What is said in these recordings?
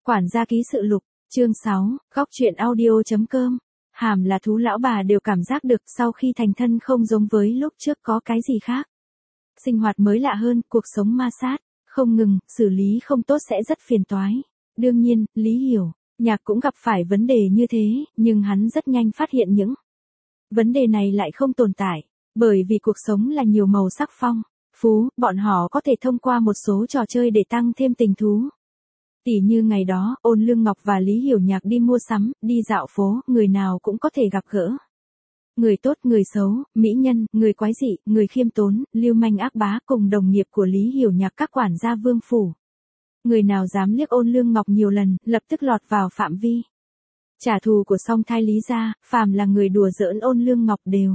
Quản gia ký sự lục, chương 6, góc truyện audio.com. Hàm là thú lão bà đều cảm giác được sau khi thành thân không giống với lúc trước có cái gì khác. Sinh hoạt mới lạ hơn, cuộc sống ma sát, không ngừng, xử lý không tốt sẽ rất phiền toái. Đương nhiên, Lý Hiểu, Nhạc cũng gặp phải vấn đề như thế, nhưng hắn rất nhanh phát hiện những vấn đề này lại không tồn tại, bởi vì cuộc sống là nhiều màu sắc phong phú, bọn họ có thể thông qua một số trò chơi để tăng thêm tình thú. Tỉ như ngày đó, Ôn Lương Ngọc và Lý Hiểu Nhạc đi mua sắm, đi dạo phố, người nào cũng có thể gặp gỡ. Người tốt, người xấu, mỹ nhân, người quái dị, người khiêm tốn, lưu manh ác bá cùng đồng nghiệp của Lý Hiểu Nhạc các quản gia vương phủ. Người nào dám liếc Ôn Lương Ngọc nhiều lần, lập tức lọt vào phạm vi trả thù của song thai Lý gia, phàm là người đùa giỡn Ôn Lương Ngọc đều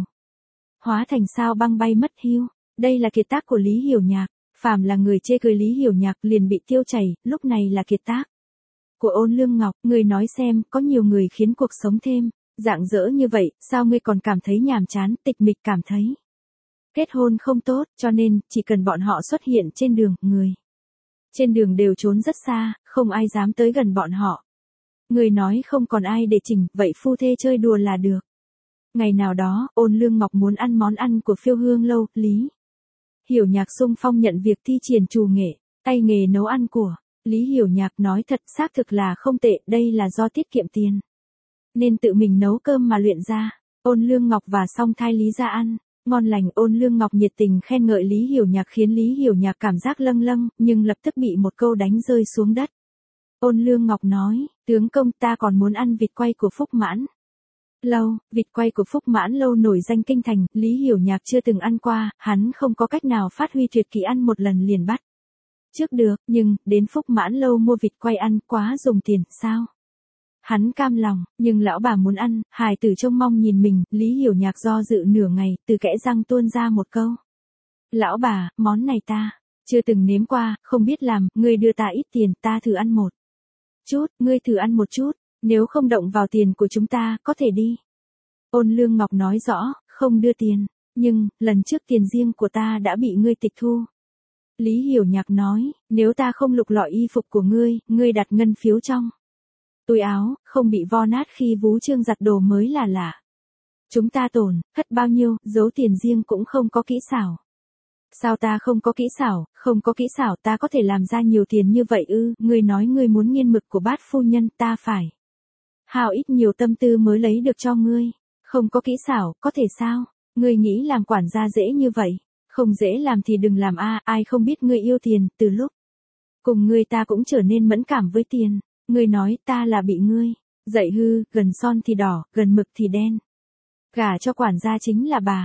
hóa thành sao băng bay mất hưu. Đây là kiệt tác của Lý Hiểu Nhạc. Phàm là người chê cười Lý Hiểu Nhạc liền bị tiêu chảy, lúc này là kiệt tác của Ôn Lương Ngọc. Người nói xem, có nhiều người khiến cuộc sống thêm rạng rỡ như vậy, sao ngươi còn cảm thấy nhàm chán, tịch mịch, cảm thấy kết hôn không tốt, cho nên chỉ cần bọn họ xuất hiện trên đường, người trên đường đều trốn rất xa, không ai dám tới gần bọn họ. Người nói không còn ai để chỉnh, vậy phu thê chơi đùa là được. Ngày nào đó, Ôn Lương Ngọc muốn ăn món ăn của Phiêu Hương lâu, Lý Hiểu Nhạc xung phong nhận việc thi triển trù nghệ, tay nghề nấu ăn của Lý Hiểu Nhạc nói thật xác thực là không tệ, đây là do tiết kiệm tiền nên tự mình nấu cơm mà luyện ra. Ôn Lương Ngọc và song thai Lý gia ăn ngon lành, Ôn Lương Ngọc nhiệt tình khen ngợi Lý Hiểu Nhạc khiến Lý Hiểu Nhạc cảm giác lâng lâng, nhưng lập tức bị một câu đánh rơi xuống đất. Ôn Lương Ngọc nói, tướng công, ta còn muốn ăn vịt quay của Phúc Mãn Lâu. Vịt quay của Phúc Mãn Lâu nổi danh kinh thành, Lý Hiểu Nhạc chưa từng ăn qua, hắn không có cách nào phát huy tuyệt kỹ ăn một lần liền bắt trước được, nhưng đến Phúc Mãn Lâu mua vịt quay ăn quá dùng tiền, sao? Hắn cam lòng, nhưng lão bà muốn ăn, hài tử trông mong nhìn mình. Lý Hiểu Nhạc do dự nửa ngày, từ kẽ răng tuôn ra một câu. Lão bà, món này ta chưa từng nếm qua, không biết làm, ngươi đưa ta ít tiền, ta thử ăn một chút, ngươi thử ăn một chút, nếu không động vào tiền của chúng ta, có thể đi. Ôn Lương Ngọc nói rõ, không đưa tiền, nhưng, lần trước tiền riêng của ta đã bị ngươi tịch thu. Lý Hiểu Nhạc nói, nếu ta không lục lọi y phục của ngươi, ngươi đặt ngân phiếu trong túi áo, không bị vo nát khi Vú Trương giặt đồ mới là lạ. Chúng ta tổn, hất bao nhiêu, giấu tiền riêng cũng không có kỹ xảo. Sao ta không có kỹ xảo, không có kỹ xảo ta có thể làm ra nhiều tiền như vậy ư? Ngươi nói ngươi muốn nghiên mực của bát phu nhân, ta phải hao ít nhiều tâm tư mới lấy được cho ngươi. Không có kỹ xảo, có thể sao? Ngươi nghĩ làm quản gia dễ như vậy? Không dễ làm thì đừng làm a, ai không biết ngươi yêu tiền, từ lúc cùng ngươi ta cũng trở nên mẫn cảm với tiền. Ngươi nói ta là bị ngươi dạy hư, gần son thì đỏ, gần mực thì đen. Gả cho quản gia chính là bà.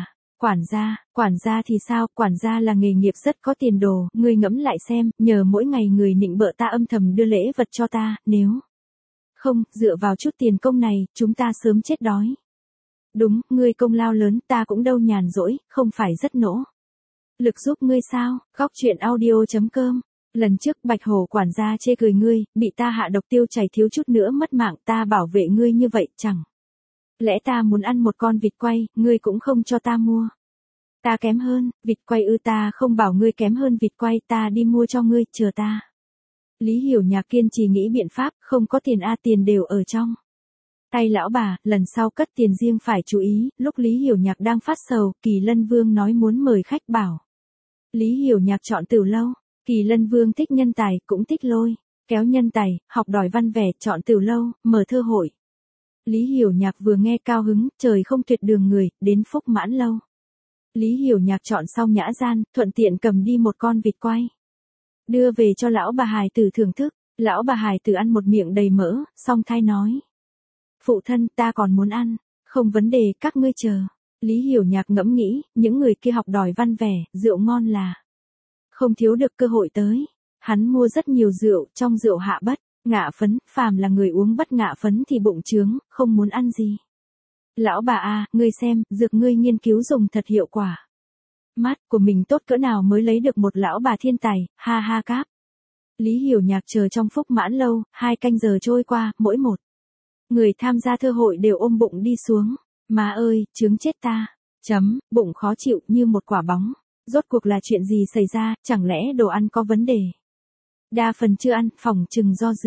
Quản gia thì sao? Quản gia là nghề nghiệp rất có tiền đồ, ngươi ngẫm lại xem, nhờ mỗi ngày người nịnh bợ ta âm thầm đưa lễ vật cho ta, nếu không, dựa vào chút tiền công này, chúng ta sớm chết đói. Đúng, ngươi công lao lớn, ta cũng đâu nhàn rỗi, không phải rất nỗ lực giúp ngươi sao? Góc truyện audio.com. Lần trước Bạch Hổ quản gia chê cười ngươi, bị ta hạ độc tiêu chảy thiếu chút nữa mất mạng, ta bảo vệ ngươi như vậy, chẳng lẽ ta muốn ăn một con vịt quay, ngươi cũng không cho ta mua? Ta kém hơn, vịt quay ư? Ta không bảo ngươi kém hơn vịt quay, ta đi mua cho ngươi, chờ ta. Lý Hiểu Nhạc kiên trì nghĩ biện pháp, không có tiền a, tiền đều ở trong tay lão bà, lần sau cất tiền riêng phải chú ý. Lúc Lý Hiểu Nhạc đang phát sầu, Kỳ Lân Vương nói muốn mời khách, bảo Lý Hiểu Nhạc chọn Tử Lâu. Kỳ Lân Vương thích nhân tài, cũng thích lôi kéo nhân tài, học đòi văn vẻ, chọn Tử Lâu, mở thơ hội. Lý Hiểu Nhạc vừa nghe cao hứng, trời không tuyệt đường người, đến Phúc Mãn Lâu. Lý Hiểu Nhạc chọn xong nhã gian, thuận tiện cầm đi một con vịt quay, đưa về cho lão bà hài tử thưởng thức. Lão bà hài tử ăn một miệng đầy mỡ, song thai nói. Phụ thân, ta còn muốn ăn. Không vấn đề, các ngươi chờ. Lý Hiểu Nhạc ngẫm nghĩ, những người kia học đòi văn vẻ, rượu ngon là không thiếu được cơ hội tới. Hắn mua rất nhiều rượu, trong rượu hạ bất ngạ phấn, phàm là người uống bất ngạ phấn thì bụng trướng, không muốn ăn gì. Lão bà a, ngươi xem, dược ngươi nghiên cứu dùng thật hiệu quả. Mắt của mình tốt cỡ nào mới lấy được một lão bà thiên tài, ha ha cáp. Lý Hiểu Nhạc chờ trong Phúc Mãn Lâu, 2 canh giờ trôi qua, mỗi một người tham gia thơ hội đều ôm bụng đi xuống. Má ơi, chướng chết ta. Bụng khó chịu như một quả bóng. Rốt cuộc là chuyện gì xảy ra, chẳng lẽ đồ ăn có vấn đề? Đa phần chưa ăn, phỏng chừng do rượu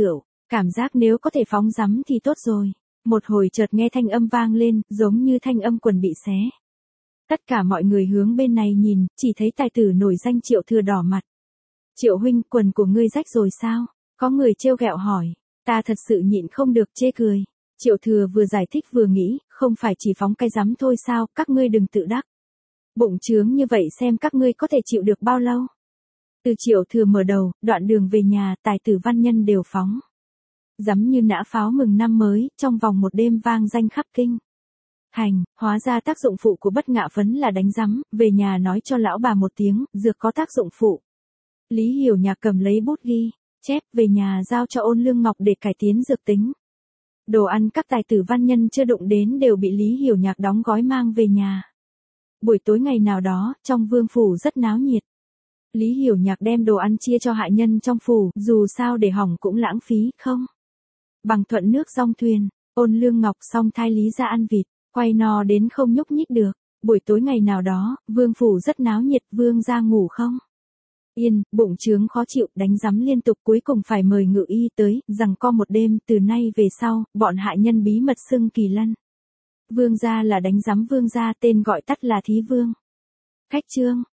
Cảm giác nếu có thể phóng rắm thì tốt rồi. Một hồi chợt nghe thanh âm vang lên, giống như thanh âm quần bị xé. Tất cả mọi người hướng bên này nhìn, chỉ thấy tài tử nổi danh Triệu Thừa đỏ mặt. Triệu huynh, quần của ngươi rách rồi sao? Có người trêu ghẹo hỏi. Ta thật sự nhịn không được chê cười. Triệu Thừa vừa giải thích vừa nghĩ, không phải chỉ phóng cái rắm thôi sao, các ngươi đừng tự đắc. Bụng trướng như vậy xem các ngươi có thể chịu được bao lâu. Từ Triệu Thừa mở đầu, đoạn đường về nhà, tài tử văn nhân đều phóng. Rắm như nã pháo mừng năm mới, trong vòng một đêm vang danh khắp kinh. Hành, hóa ra tác dụng phụ của bất ngạ phấn là đánh rắm, về nhà nói cho lão bà một tiếng, dược có tác dụng phụ. Lý Hiểu Nhạc cầm lấy bút ghi, chép về nhà giao cho Ôn Lương Ngọc để cải tiến dược tính. Đồ ăn các tài tử văn nhân chưa đụng đến đều bị Lý Hiểu Nhạc đóng gói mang về nhà. Buổi tối ngày nào đó, trong vương phủ rất náo nhiệt. Lý Hiểu Nhạc đem đồ ăn chia cho hạ nhân trong phủ, dù sao để hỏng cũng lãng phí, không? Bằng thuận nước dong thuyền, Ôn Lương Ngọc song thai Lý ra ăn vịt, quay no đến không nhúc nhích được. Buổi tối ngày nào đó, vương phủ rất náo nhiệt, vương ra ngủ không? Yên, bụng trướng khó chịu, đánh rắm liên tục, cuối cùng phải mời ngự y tới, rằng co một đêm, từ nay về sau, bọn hạ nhân bí mật xưng Kỳ Lân. Vương gia là đánh rắm vương gia, tên gọi tắt là Thí Vương. Khách trương.